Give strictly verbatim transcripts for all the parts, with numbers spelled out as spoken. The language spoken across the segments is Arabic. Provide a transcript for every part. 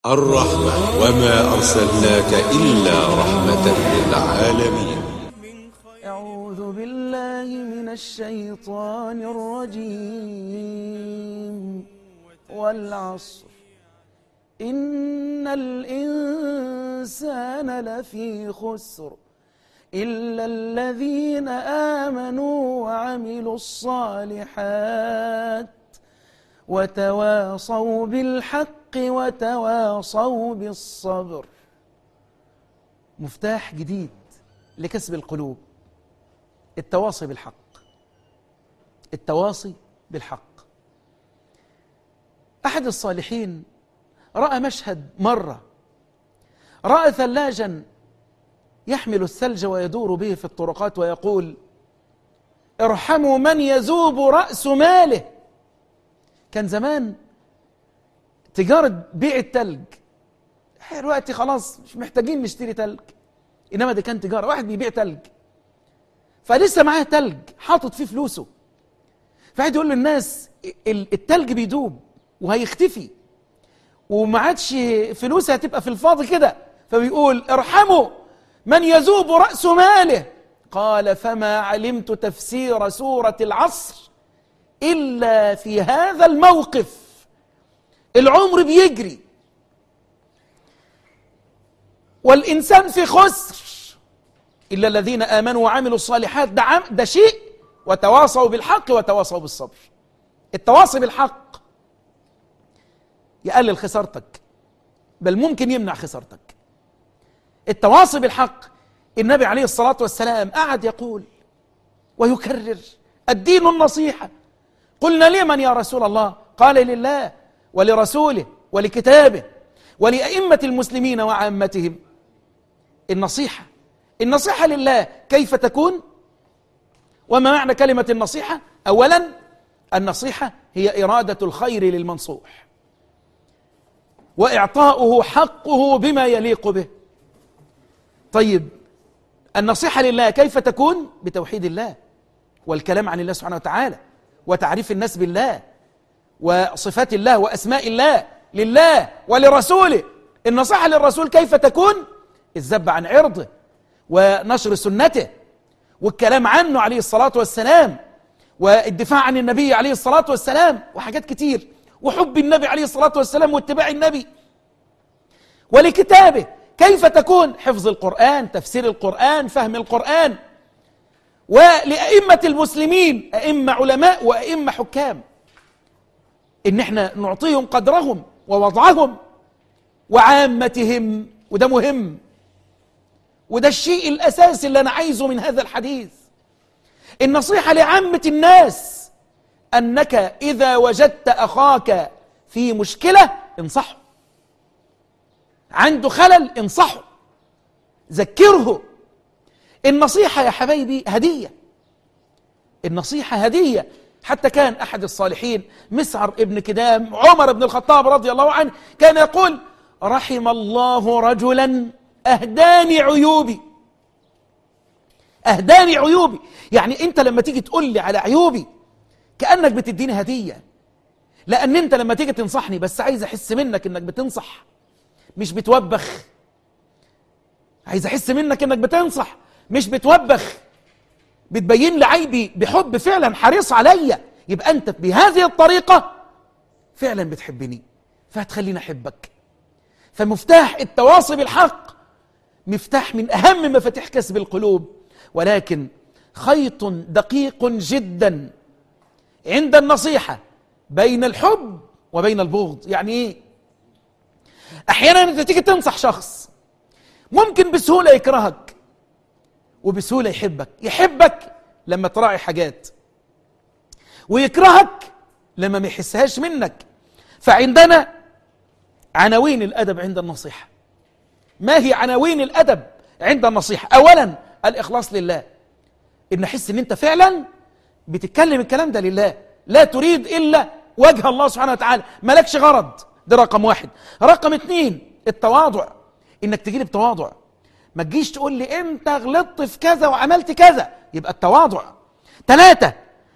الرحمة وما أرسلناك إلا رحمة للعالمين. أعوذ بالله من الشيطان الرجيم. والعصر إن الإنسان لفي خسر إلا الذين آمنوا وعملوا الصالحات وتواصوا بالحق وتواصوا بالصبر. مفتاح جديد لكسب القلوب: التواصي بالحق. التواصي بالحق. أحد الصالحين رأى مشهد مرة، رأى ثلاجا يحمل الثلج ويدور به في الطرقات ويقول: ارحموا من يذوب رأس ماله. كان زمان تجارة بيع التلج، دلوقتي خلاص مش محتاجين نشتري تلج، إنما ده كان تجارة. واحد بيبيع تلج فلسه معاه تلج حاطط فيه فلوسه، فقعد يقول للناس التلج بيدوب وهيختفي وما عادش فلوسه هتبقى في الفاضي كده، فبيقول: ارحموا من يذوب رأس ماله. قال: فما علمت تفسير سورة العصر إلا في هذا الموقف. العمر بيجري والإنسان في خسر إلا الذين آمنوا وعملوا الصالحات. ده, عم ده شيء، وتواصوا بالحق وتواصوا بالصبر. التواصي بالحق يقلل خسارتك، بل ممكن يمنع خسارتك. التواصي بالحق، النبي عليه الصلاة والسلام قعد يقول ويكرر: الدين النصيحة. قلنا: لمن يا رسول الله؟ قال: لله ولرسوله ولكتابه ولأئمة المسلمين وعامتهم. النصيحة النصيحة لله كيف تكون؟ وما معنى كلمة النصيحة؟ أولا، النصيحة هي إرادة الخير للمنصوح وإعطاؤه حقه بما يليق به. طيب، النصيحة لله كيف تكون؟ بتوحيد الله والكلام عن الله سبحانه وتعالى وتعريف الناس بالله وصفات الله وأسماء الله لله ولرسوله. النصيحة للرسول كيف تكون؟ الذب عن عرضه ونشر سنته والكلام عنه عليه الصلاة والسلام والدفاع عن النبي عليه الصلاة والسلام وحاجات كتير، وحب النبي عليه الصلاة والسلام واتباع النبي. ولكتابه كيف تكون؟ حفظ القرآن، تفسير القرآن، فهم القرآن. ولأئمة المسلمين، أئمة علماء وأئمة حكام، إن احنا نعطيهم قدرهم ووضعهم وعامتهم. وده مهم، وده الشيء الأساسي اللي أنا عايزه من هذا الحديث. النصيحة لعامة الناس أنك إذا وجدت أخاك في مشكلة انصحه، عنده خلل انصحه، ذكره. النصيحة يا حبايبي هدية، النصيحة هدية. حتى كان أحد الصالحين مسعر ابن كدام عمر بن الخطاب رضي الله عنه كان يقول: رحم الله رجلا أهداني عيوبي. أهداني عيوبي يعني أنت لما تيجي تقول لي على عيوبي كأنك بتديني هدية، لأن أنت لما تيجي تنصحني بس عايز أحس منك أنك بتنصح مش بتوبخ. عايز أحس منك أنك بتنصح مش بتوبخ، بتبين لي عيبي بحب فعلا حريص عليا. يبقى أنت بهذه الطريقة فعلا بتحبني، فهتخليني أحبك. فمفتاح التواصي بالحق مفتاح من أهم مفاتيح كسب القلوب، ولكن خيط دقيق جدا عند النصيحة بين الحب وبين البغض. يعني إيه؟ أحيانا أنت تيجي تنصح شخص ممكن بسهولة يكرهك وبسهولة يحبك. يحبك لما تراعي حاجات، ويكرهك لما ما يحسهاش منك. فعندنا عناوين الأدب عند النصيحة. ما هي عناوين الأدب عند النصيحة؟ أولا، الإخلاص لله، إن أحس إن أنت فعلا بتتكلم الكلام ده لله، لا تريد إلا وجه الله سبحانه وتعالى، مالكش غرض. ده رقم واحد. رقم اتنين، التواضع، إنك تجيلي بتواضع، ما تجيش تقول لي أنت غلطت في كذا وعملت كذا، يبقى التواضع. ثلاثة،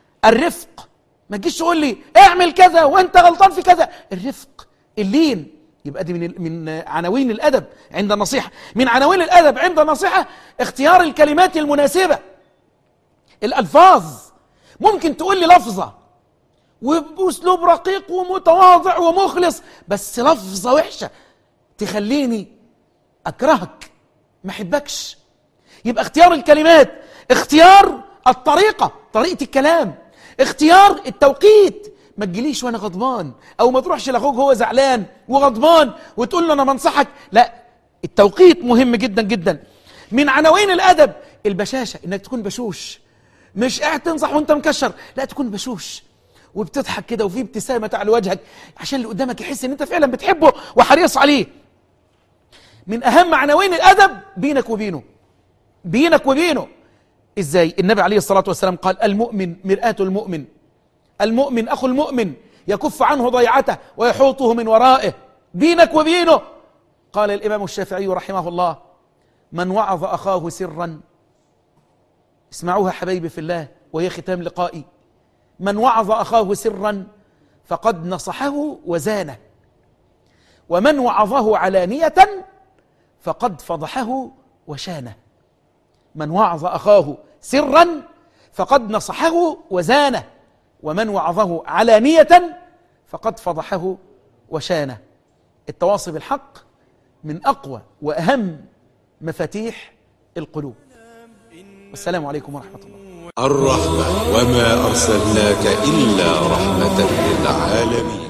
الرفق، ما تجيش تقول لي اعمل كذا وأنت غلطان في كذا. الرفق، اللين، يبقى دي من من عناوين الأدب عند النصيحة. من عناوين الأدب عند النصيحة اختيار الكلمات المناسبة. الألفاظ، ممكن تقول لي لفظة وبأسلوب رقيق ومتواضع ومخلص، بس لفظة وحشة تخليني أكرهك ما أحبكش. يبقى اختيار الكلمات، اختيار الطريقة، طريقة الكلام، اختيار التوقيت. ما تجيليش وانا غضبان، او ما تروحش لاخوك هو زعلان وغضبان وتقول له انا بنصحك، لا، التوقيت مهم جدا جدا. من عناوين الادب البشاشة، انك تكون بشوش، مش قاعد تنصح وانت مكشر، لا، تكون بشوش وبتضحك كده وفي ابتسامة على وجهك عشان اللي قدامك يحس ان انت فعلا بتحبه وحريص عليه. من اهم عناوين الادب بينك وبينه، بينك وبينه ازاي؟ النبي عليه الصلاة والسلام قال: المؤمن مرآة المؤمن، المؤمن أخو المؤمن، يكف عنه ضيعته ويحوطه من ورائه. بينك وبينه. قال الإمام الشافعي رحمه الله: من وعظ أخاه سرا، اسمعوها حبايبي في الله وهي ختام لقائي، من وعظ أخاه سرا فقد نصحه وزانه، ومن وعظه علانية فقد فضحه وشانه. من وعظ أخاه سرا فقد نصحه وزانه، ومن وعظه علانية فقد فضحه وشانه. التواصي بالحق من أقوى وأهم مفاتيح القلوب. والسلام عليكم ورحمة الله. الرحمة، وما أرسلناك إلا رحمة للعالمين.